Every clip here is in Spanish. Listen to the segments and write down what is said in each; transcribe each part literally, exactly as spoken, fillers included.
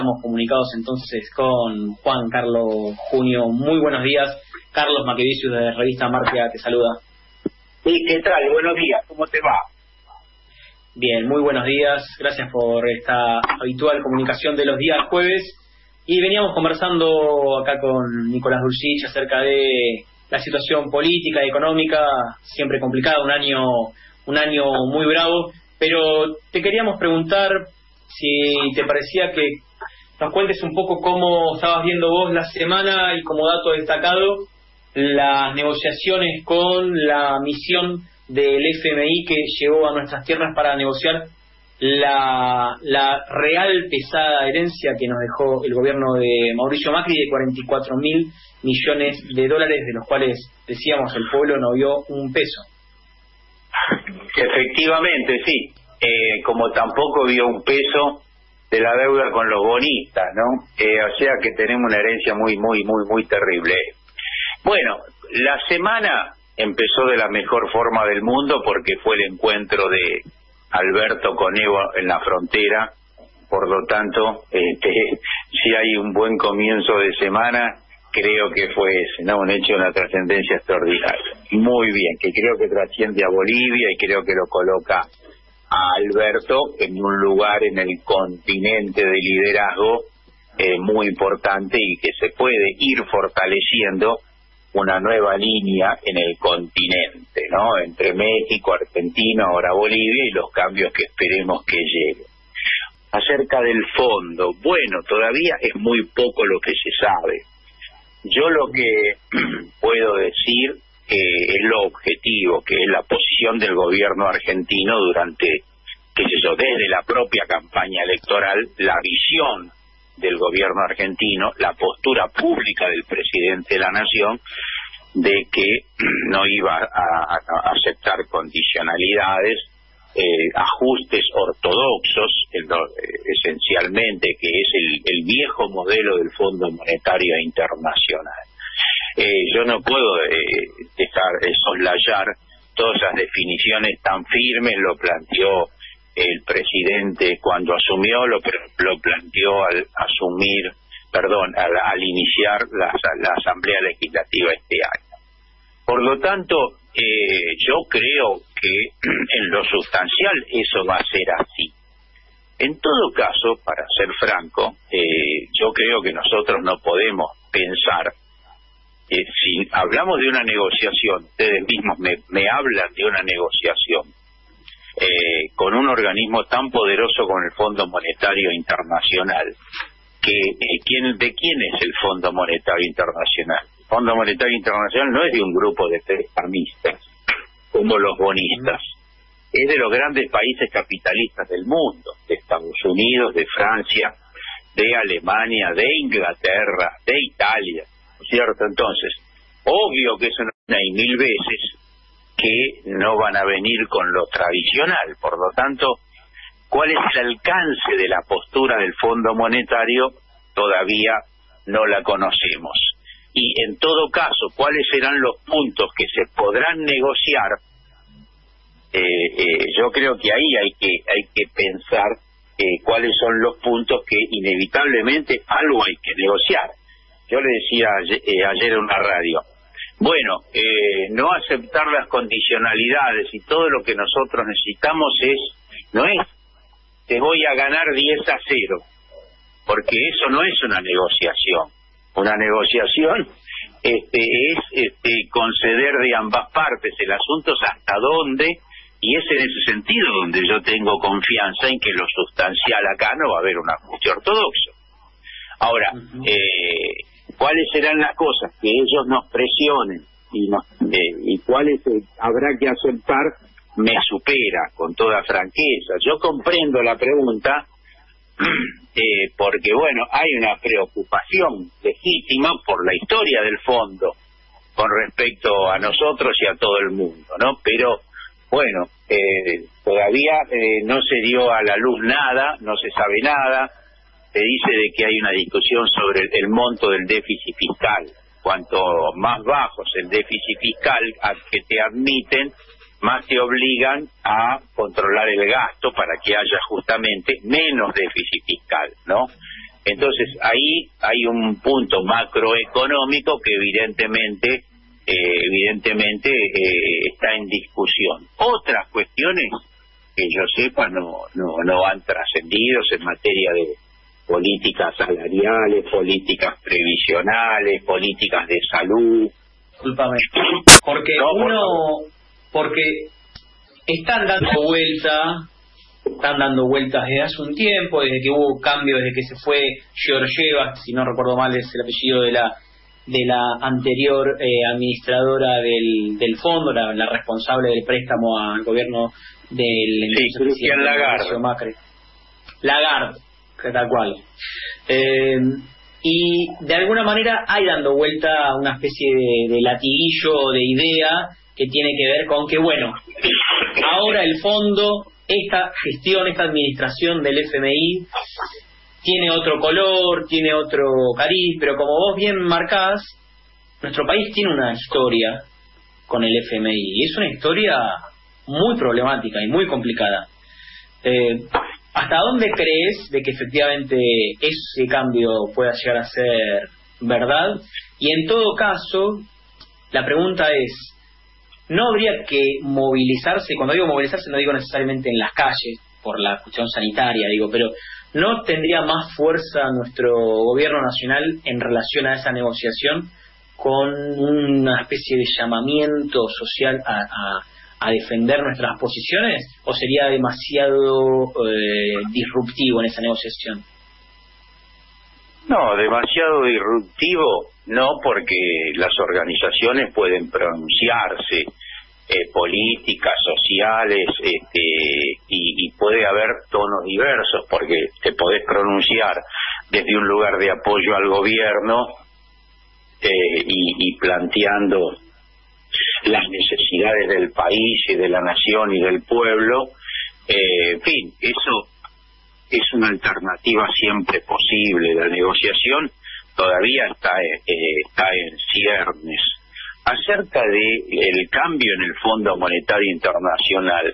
Estamos comunicados entonces con Juan Carlos Junio. Muy buenos días. Carlos Maquevicius de Revista Marca te saluda. Sí, ¿qué tal? Buenos días, ¿cómo te va? Bien, muy buenos días. Gracias por esta habitual comunicación de los días jueves. Y veníamos conversando acá con Nicolás Dulcich acerca de la situación política y económica, siempre complicada, un año, un año muy bravo. Pero te queríamos preguntar si te parecía que nos cuentes un poco cómo estabas viendo vos la semana y como dato destacado las negociaciones con la misión del F M I que llegó a nuestras tierras para negociar la, la real pesada herencia que nos dejó el gobierno de Mauricio Macri de cuarenta y cuatro mil millones de dólares, de los cuales, decíamos, el pueblo no vio un peso. Efectivamente, sí. Eh, como tampoco vio un peso de la deuda con los bonistas, ¿no? Eh, o sea que tenemos una herencia muy, muy, muy, muy terrible. Bueno, la semana empezó de la mejor forma del mundo porque fue el encuentro de Alberto con Evo en la frontera. Por lo tanto, este, si hay un buen comienzo de semana, creo que fue ese, ¿no? Un hecho de una trascendencia extraordinaria. Muy bien, que creo que trasciende a Bolivia y creo que lo coloca a Alberto en un lugar en el continente de liderazgo eh, muy importante y que se puede ir fortaleciendo una nueva línea en el continente, ¿no? Entre México, Argentina, ahora Bolivia y los cambios que esperemos que lleguen. Acerca del fondo, bueno, todavía es muy poco lo que se sabe. Yo lo que puedo decir que es lo objetivo, que es la posición del gobierno argentino durante, qué sé yo, desde la propia campaña electoral, la visión del gobierno argentino, la postura pública del presidente de la Nación, de que no iba a, a aceptar condicionalidades, eh, ajustes ortodoxos, en lo, eh, esencialmente, que es el, el viejo modelo del Fondo Monetario Internacional. Eh, yo no puedo eh, dejar de soslayar todas esas definiciones tan firmes, lo planteó el presidente cuando asumió, lo, lo planteó al asumir, perdón, al, al iniciar la, la Asamblea Legislativa este año. Por lo tanto, eh, yo creo que en lo sustancial eso va a ser así. En todo caso, para ser franco, eh, yo creo que nosotros no podemos pensar, eh, si hablamos de una negociación, ustedes mismos me, me hablan de una negociación, Eh, con un organismo tan poderoso como el Fondo Monetario Internacional, que eh, ¿quién, ¿de quién es el Fondo Monetario Internacional? El Fondo Monetario Internacional no es de un grupo de prestamistas como los bonistas, es de los grandes países capitalistas del mundo, de Estados Unidos, de Francia, de Alemania, de Inglaterra, de Italia, ¿no es cierto? Entonces, obvio que es una y mil veces que no van a venir con lo tradicional. Por lo tanto, ¿cuál es el alcance de la postura del Fondo Monetario? Todavía no la conocemos. Y en todo caso, ¿cuáles serán los puntos que se podrán negociar? Eh, eh, yo creo que ahí hay que hay que pensar eh, cuáles son los puntos que inevitablemente algo hay que negociar. Yo le decía ayer, eh, ayer en una radio, bueno, eh, no aceptar las condicionalidades y todo lo que nosotros necesitamos es, no es, te voy a ganar diez a cero, porque eso no es una negociación. Una negociación este, es este, conceder de ambas partes. El asunto es hasta dónde, y es en ese sentido donde yo tengo confianza en que lo sustancial acá no va a haber un ajuste ortodoxo. Ahora, uh-huh. eh, ¿cuáles serán las cosas que ellos nos presionen y, nos, eh, y cuáles eh, habrá que aceptar? Me supera con toda franqueza. Yo comprendo la pregunta eh, porque, bueno, hay una preocupación legítima por la historia del fondo con respecto a nosotros y a todo el mundo, ¿no? Pero, bueno, eh, todavía eh, no se dio a la luz nada, no se sabe nada. Se dice de que hay una discusión sobre el, el monto del déficit fiscal. Cuanto más bajo es el déficit fiscal al que te admiten, más te obligan a controlar el gasto para que haya justamente menos déficit fiscal, ¿no? Entonces ahí hay un punto macroeconómico que evidentemente eh, evidentemente eh, está en discusión. Otras cuestiones que yo sepa no no no han trascendido en materia de políticas salariales, políticas previsionales, políticas de salud. Disculpame, porque no, uno porque están dando vuelta están dando vueltas desde hace un tiempo, desde que hubo cambio, desde que se fue Georgieva, si no recuerdo mal es el apellido de la de la anterior eh, administradora del, del fondo, la, la responsable del préstamo al gobierno del sí, Cristian Lagarde. Macri. Lagarde, que tal cual. Eh, y de alguna manera hay dando vuelta una especie de, de latiguillo de idea que tiene que ver con que, bueno, ahora el fondo, esta gestión, esta administración del F M I tiene otro color, tiene otro cariz, pero como vos bien marcás, nuestro país tiene una historia con el F M I, y es una historia muy problemática y muy complicada. Eh, ¿Hasta dónde crees de que efectivamente ese cambio pueda llegar a ser verdad? Y en todo caso, la pregunta es, ¿no habría que movilizarse? Cuando digo movilizarse no digo necesariamente en las calles, por la cuestión sanitaria, digo, pero ¿no tendría más fuerza nuestro gobierno nacional en relación a esa negociación con una especie de llamamiento social a, a, a defender nuestras posiciones? ¿O sería demasiado eh, disruptivo en esa negociación? No, demasiado disruptivo no, porque las organizaciones pueden pronunciarse, eh, políticas, sociales, este, y, y puede haber tonos diversos, porque te podés pronunciar desde un lugar de apoyo al gobierno eh, y, y planteando las necesidades del país y de la nación y del pueblo. Eh, en fin, eso es una alternativa siempre posible. La negociación todavía está, eh, está en ciernes. Acerca de el cambio en el Fondo Monetario Internacional,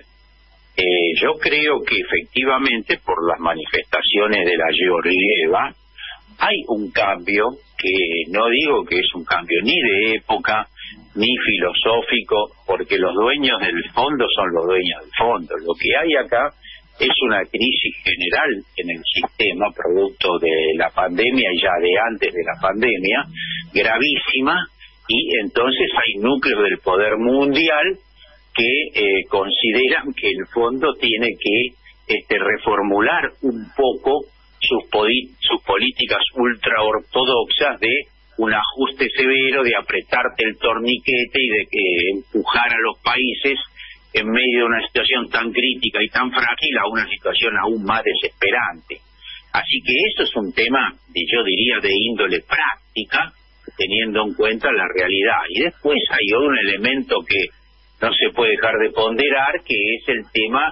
eh, yo creo que efectivamente por las manifestaciones de la Georgieva hay un cambio que no digo que es un cambio ni de época ni filosófico, porque los dueños del fondo son los dueños del fondo. Lo que hay acá es una crisis general en el sistema, producto de la pandemia y ya de antes de la pandemia, gravísima, y entonces hay núcleos del poder mundial que eh, consideran que el fondo tiene que este, reformular un poco sus, sus políticas ultraortodoxas de un ajuste severo, de apretarte el torniquete y de eh, empujar a los países en medio de una situación tan crítica y tan frágil a una situación aún más desesperante. Así que eso es un tema, de, yo diría, de índole práctica, teniendo en cuenta la realidad. Y después hay un elemento que no se puede dejar de ponderar, que es el tema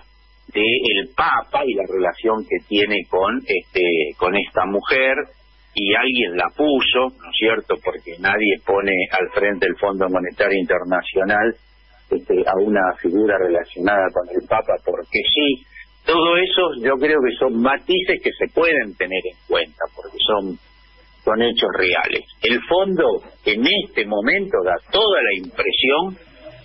del Papa y la relación que tiene con este con esta mujer, y alguien la puso, ¿no es cierto?, porque nadie pone al frente del Fondo Monetario Internacional este, a una figura relacionada con el Papa, porque sí. Todo eso yo creo que son matices que se pueden tener en cuenta, porque son son hechos reales. El fondo en este momento da toda la impresión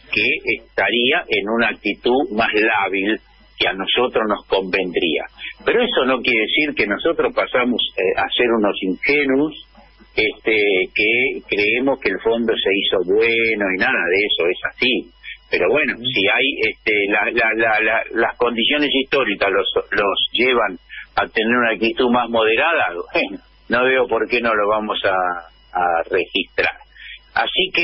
que estaría en una actitud más lábil que a nosotros nos convendría. Pero eso no quiere decir que nosotros pasamos eh, a ser unos ingenuos este, que creemos que el fondo se hizo bueno y nada de eso es así. Pero bueno, si hay este, la, la, la, la, las condiciones históricas los, los llevan a tener una actitud más moderada, bueno, no veo por qué no lo vamos a, a registrar. Así que,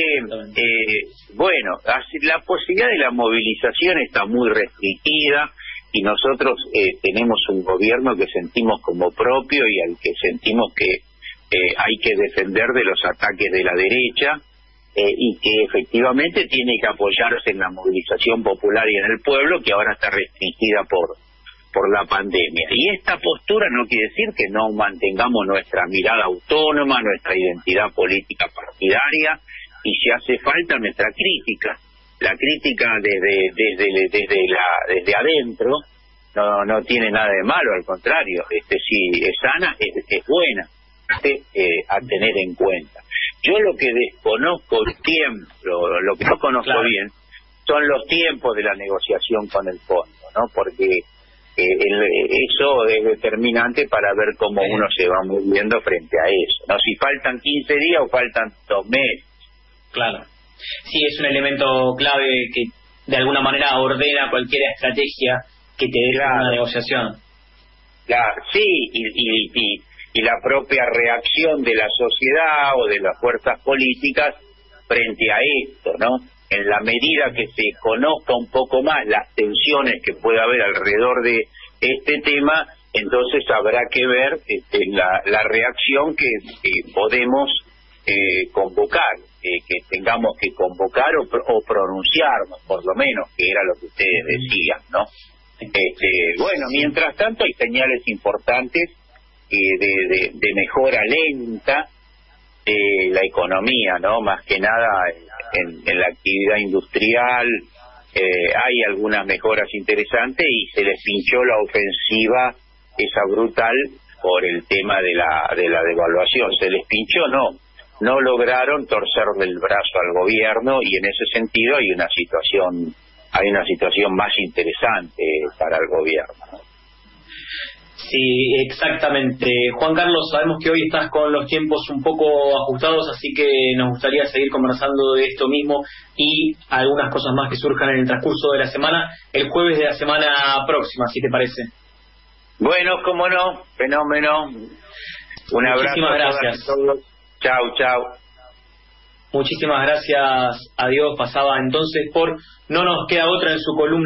eh, bueno, la posibilidad de la movilización está muy restringida y nosotros eh, tenemos un gobierno que sentimos como propio y al que sentimos que eh, hay que defender de los ataques de la derecha eh, y que efectivamente tiene que apoyarse en la movilización popular y en el pueblo, que ahora está restringida por por la pandemia. Y esta postura no quiere decir que no mantengamos nuestra mirada autónoma, nuestra identidad política partidaria, y si hace falta nuestra crítica, la crítica desde desde desde la desde adentro, no no tiene nada de malo, al contrario, este si es sana, es, es buena, este, eh, a tener en cuenta. Yo lo que desconozco el tiempo, lo, lo que no conozco claro. bien, son los tiempos de la negociación con el fondo, ¿no? Porque eh, el, eso es determinante para ver cómo sí. uno se va moviendo frente a eso, ¿no? Si faltan quince días o faltan dos meses. Claro. Sí, es un elemento clave que de alguna manera ordena cualquier estrategia que te dé claro. una negociación. Claro, sí, y, y, y, y la propia reacción de la sociedad o de las fuerzas políticas frente a esto, ¿no? En la medida que se conozca un poco más las tensiones que puede haber alrededor de este tema, entonces habrá que ver este, la, la reacción que, que podemos eh, convocar, eh, que tengamos que convocar o, o pronunciarnos, por lo menos, que era lo que ustedes decían, ¿no? Este, bueno, mientras tanto hay señales importantes eh, de, de, de mejora lenta de la economía, ¿no? Más que nada en, en la actividad industrial eh, hay algunas mejoras interesantes y se les pinchó la ofensiva esa brutal por el tema de la de la devaluación. Se les pinchó, no, no lograron torcerle el brazo al gobierno y en ese sentido hay una situación hay una situación más interesante para el gobierno, ¿no? Sí, exactamente. Juan Carlos, sabemos que hoy estás con los tiempos un poco ajustados, así que nos gustaría seguir conversando de esto mismo y algunas cosas más que surjan en el transcurso de la semana, el jueves de la semana próxima, si te parece. Bueno, cómo no, fenómeno. Un abrazo. Muchísimas gracias. A todos. Chau, chau. Muchísimas gracias a Dios. Pasaba entonces por No Nos Queda Otra en su columna.